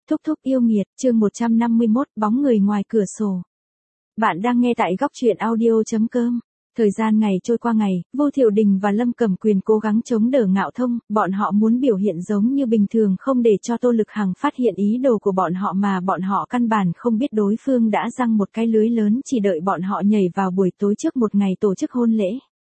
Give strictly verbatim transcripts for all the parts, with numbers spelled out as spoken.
Thúc thúc yêu nghiệt, chương một trăm năm mươi mốt, bóng người ngoài cửa sổ. Bạn đang nghe tại góc truyện audio.com. Thời gian ngày trôi qua ngày, Vô Thiệu Đình và Lâm Cẩm Quyền cố gắng chống đỡ Ngạo Thông, bọn họ muốn biểu hiện giống như bình thường không để cho Tô Lực Hằng phát hiện ý đồ của bọn họ mà bọn họ căn bản không biết đối phương đã giăng một cái lưới lớn chỉ đợi bọn họ nhảy vào buổi tối trước một ngày tổ chức hôn lễ.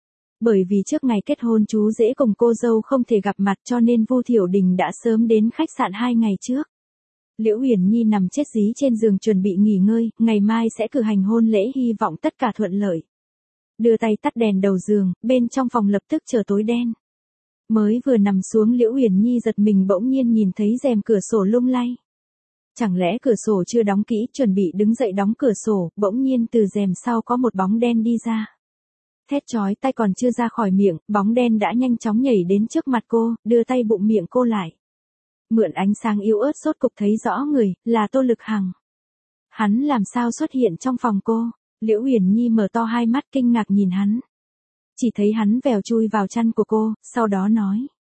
Bởi vì trước ngày kết hôn chú rể cùng cô dâu không thể gặp mặt cho nên Vô Thiệu Đình đã sớm đến khách sạn hai ngày trước. Liễu Uyển Nhi nằm chết dí trên giường chuẩn bị nghỉ ngơi, ngày mai sẽ cử hành hôn lễ hy vọng tất cả thuận lợi. Đưa tay tắt đèn đầu giường, bên trong phòng lập tức trở tối đen. Mới vừa nằm xuống Liễu Uyển Nhi giật mình bỗng nhiên nhìn thấy rèm cửa sổ lung lay. Chẳng lẽ cửa sổ chưa đóng kỹ, chuẩn bị đứng dậy đóng cửa sổ, bỗng nhiên từ rèm sau có một bóng đen đi ra. Thét chói tai còn chưa ra khỏi miệng, bóng đen đã nhanh chóng nhảy đến trước mặt cô, đưa tay bụng miệng cô lại. Mượn ánh sáng yếu ớt sốt cục thấy rõ người, là Tô Lực Hằng. Hắn làm sao xuất hiện trong phòng cô? Liễu Uyển Nhi mở to hai mắt kinh ngạc nhìn hắn. Chỉ thấy hắn vèo chui vào chăn của cô, sau đó nói.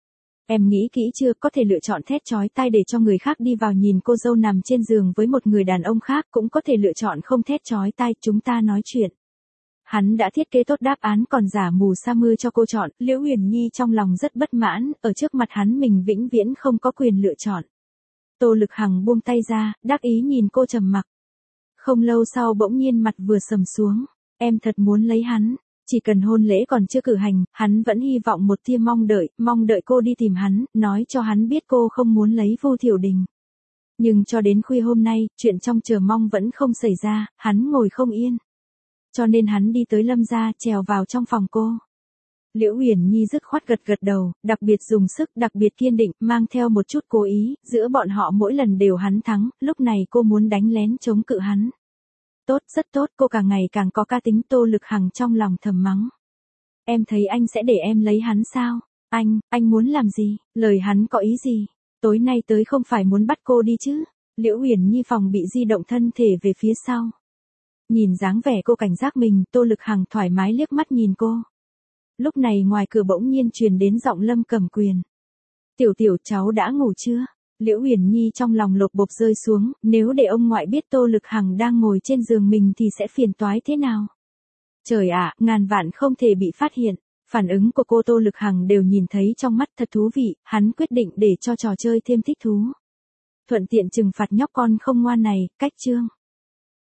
Em nghĩ kỹ chưa, có thể lựa chọn thét chói tai để cho người khác đi vào nhìn cô dâu nằm trên giường với một người đàn ông khác, cũng có thể lựa chọn không thét chói tai, chúng ta nói chuyện. Hắn đã thiết kế tốt đáp án còn giả mù sa mưa cho cô chọn, Liễu Uyển Nhi trong lòng rất bất mãn, ở trước mặt hắn mình vĩnh viễn không có quyền lựa chọn. Tô Lực Hằng buông tay ra, đắc ý nhìn cô trầm mặc. Không lâu sau bỗng nhiên mặt vừa sầm xuống, em thật muốn lấy hắn, chỉ cần hôn lễ còn chưa cử hành, hắn vẫn hy vọng một tia mong đợi, mong đợi cô đi tìm hắn, nói cho hắn biết cô không muốn lấy Vô Thiệu Đình. Nhưng cho đến khuya hôm nay, chuyện trong chờ mong vẫn không xảy ra, hắn ngồi không yên. Cho nên hắn đi tới Lâm gia, trèo vào trong phòng cô. Liễu Uyển Nhi dứt khoát gật gật đầu, đặc biệt dùng sức, đặc biệt kiên định, mang theo một chút cố ý, giữa bọn họ mỗi lần đều hắn thắng, lúc này cô muốn đánh lén chống cự hắn. Tốt, rất tốt, cô càng ngày càng có cá tính. Tô Lực Hằng trong lòng thầm mắng. Em thấy anh sẽ để em lấy hắn sao? Anh, anh muốn làm gì? Lời hắn có ý gì? Tối nay tới không phải muốn bắt cô đi chứ? Liễu Uyển Nhi phòng bị di động thân thể về phía sau. Nhìn dáng vẻ cô cảnh giác mình, Tô Lực Hằng thoải mái liếc mắt nhìn cô. Lúc này ngoài cửa bỗng nhiên truyền đến giọng Lâm Cẩm Quyền. Tiểu tiểu cháu đã ngủ chưa? Liễu Uyển Nhi trong lòng lột bột rơi xuống, nếu để ông ngoại biết Tô Lực Hằng đang ngồi trên giường mình thì sẽ phiền toái thế nào? Trời ạ, ngàn vạn không thể bị phát hiện. Phản ứng của cô Tô Lực Hằng đều nhìn thấy trong mắt, thật thú vị, hắn quyết định để cho trò chơi thêm thích thú. Thuận tiện trừng phạt nhóc con không ngoan này, cách chương.